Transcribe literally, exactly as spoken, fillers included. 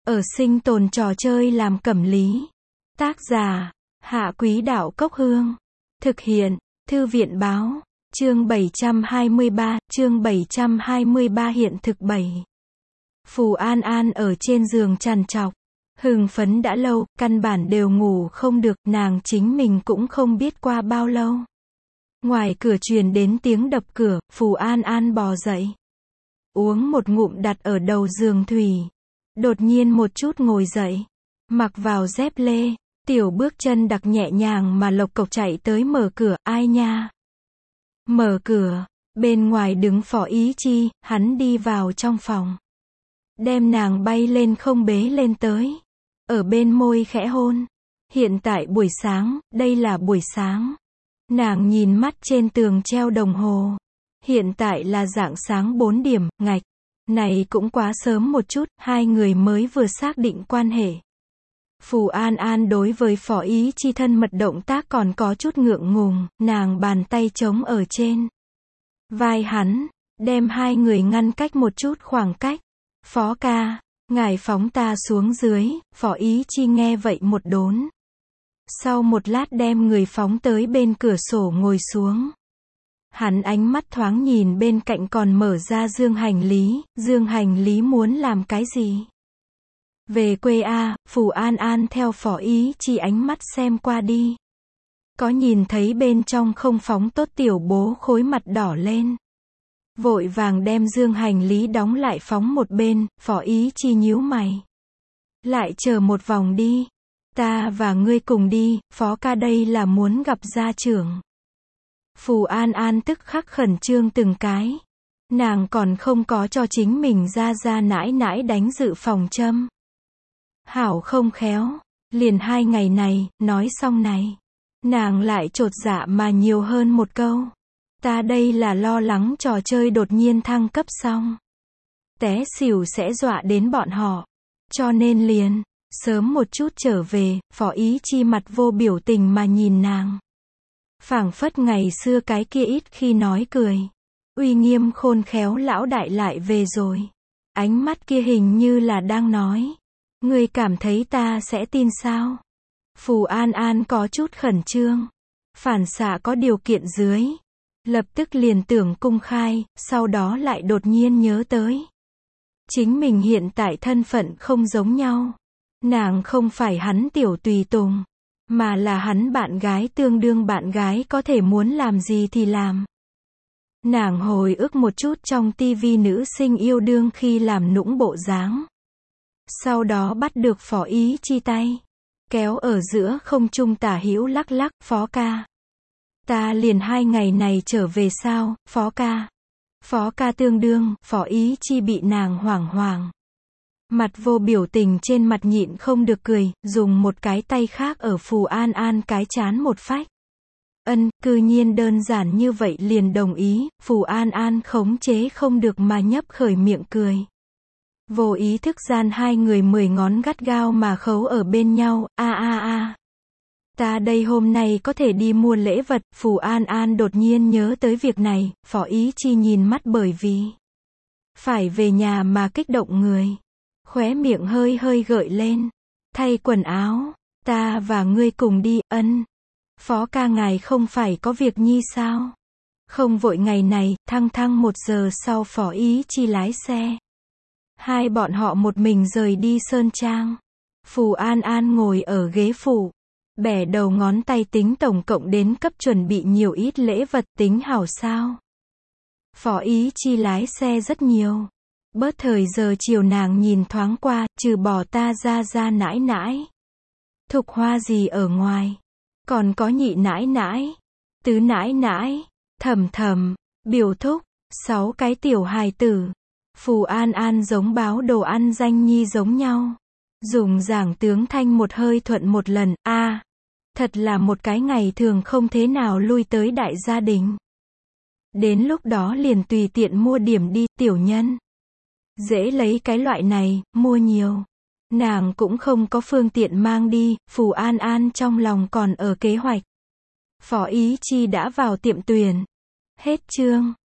Ở sinh tồn trò chơi làm cẩm lý. Tác giả, Hạ Quý Đạo Cốc Hương. Thực hiện, Thư viện Báo. Chương bảy trăm hai mươi ba, chương bảy trăm hai mươi ba hiện thực bảy. Phù An An ở trên giường trằn trọc. Hưng phấn đã lâu, căn bản đều ngủ không được, nàng chính mình cũng không biết qua bao lâu. Ngoài cửa truyền đến tiếng đập cửa, Phù An An bò dậy. Uống một ngụm đặt ở đầu giường thủy. Đột nhiên một chút ngồi dậy. Mặc vào dép lê, tiểu bước chân đặc nhẹ nhàng mà lộc cộc chạy tới mở cửa, ai nha. Mở cửa, bên ngoài đứng Phó Ý Chi, hắn đi vào trong phòng. Đem nàng bay lên không bế lên tới. Ở bên môi khẽ hôn. Hiện tại buổi sáng, đây là buổi sáng. Nàng nhìn mắt trên tường treo đồng hồ. Hiện tại là rạng sáng bốn điểm, ngạch. Này cũng quá sớm một chút, hai người mới vừa xác định quan hệ. Phù An An đối với Phó Ý Chi thân mật động tác còn có chút ngượng ngùng, nàng bàn tay trống ở trên vai hắn, đem hai người ngăn cách một chút khoảng cách. Phó ca, ngài phóng ta xuống dưới. Phó Ý Chi nghe vậy một đốn. Sau một lát đem người phóng tới bên cửa sổ ngồi xuống. Hắn ánh mắt thoáng nhìn bên cạnh còn mở ra dương hành lý, dương hành lý muốn làm cái gì? Về quê a. Phù An An theo Phó Ý Chi ánh mắt xem qua đi. Có nhìn thấy bên trong không phóng tốt tiểu bố khối mặt đỏ lên. Vội vàng đem dương hành lý đóng lại phóng một bên, Phó Ý Chi nhíu mày. Lại chờ một vòng đi. Ta và ngươi cùng đi, Phó ca đây là muốn gặp gia trưởng. Phù An An tức khắc khẩn trương từng cái. Nàng còn không có cho chính mình ra ra nãi nãi đánh dự phòng châm. Hảo không khéo. Liền hai ngày này, nói xong này. Nàng lại chột dạ mà nhiều hơn một câu. Ta đây là lo lắng trò chơi đột nhiên thăng cấp xong. Té xỉu sẽ dọa đến bọn họ. Cho nên liền, sớm một chút trở về. Phó Ý Chi mặt vô biểu tình mà nhìn nàng. Phảng phất ngày xưa cái kia ít khi nói cười. Uy nghiêm khôn khéo lão đại lại về rồi. Ánh mắt kia hình như là đang nói. Ngươi cảm thấy ta sẽ tin sao? Phù An An có chút khẩn trương. Phản xạ có điều kiện dưới. Lập tức liền tưởng cung khai, sau đó lại đột nhiên nhớ tới. Chính mình hiện tại thân phận không giống nhau. Nàng không phải hắn tiểu tùy tùng. Mà là hắn bạn gái tương đương bạn gái có thể muốn làm gì thì làm. Nàng hồi ức một chút trong tivi nữ sinh yêu đương khi làm nũng bộ dáng. Sau đó bắt được Phó Ý Chi tay. Kéo ở giữa không trung tả hữu lắc lắc, Phó ca. Ta liền hai ngày này trở về sao, Phó ca. Phó ca tương đương, Phó Ý Chi bị nàng hoảng hoảng. Mặt vô biểu tình trên mặt nhịn không được cười, dùng một cái tay khác ở Phù An An cái chán một phách. Ân, cư nhiên đơn giản như vậy liền đồng ý. Phù An An khống chế không được mà nhấp khởi miệng cười. Vô ý thức gian hai người mười ngón gắt gao mà khấu ở bên nhau, a a a. Ta đây hôm nay có thể đi mua lễ vật. Phù An An đột nhiên nhớ tới việc này, Phó Ý Chi nhìn mắt bởi vì phải về nhà mà kích động người. Khóe miệng hơi hơi gợi lên. Thay quần áo. Ta và ngươi cùng đi, ân. Phó ca ngài không phải có việc nhi sao? Không vội ngày này, thăng thăng một giờ sau Phó Ý Chi lái xe. Hai bọn họ một mình rời đi Sơn Trang. Phù An An ngồi ở ghế phụ. Bẻ đầu ngón tay tính tổng cộng đến cấp chuẩn bị nhiều ít lễ vật tính hảo sao. Phó Ý Chi lái xe rất nhiều. Bớt thời giờ chiều nàng nhìn thoáng qua, trừ bỏ ta ra ra nãi nãi. Thục Hoa gì ở ngoài. Còn có nhị nãi nãi. Tứ nãi nãi. Thầm thầm. Biểu thúc. Sáu cái tiểu hài tử. Phù An An giống báo đồ ăn danh nhi giống nhau. Dùng giảng tướng thanh một hơi thuận một lần, a à, thật là một cái ngày thường không thế nào lui tới đại gia đình. Đến lúc đó liền tùy tiện mua điểm đi, tiểu nhân. Dễ lấy cái loại này, mua nhiều. Nàng cũng không có phương tiện mang đi, Phù An An trong lòng còn ở kế hoạch. Phó Ý Chi đã vào tiệm tuyển. Hết chương.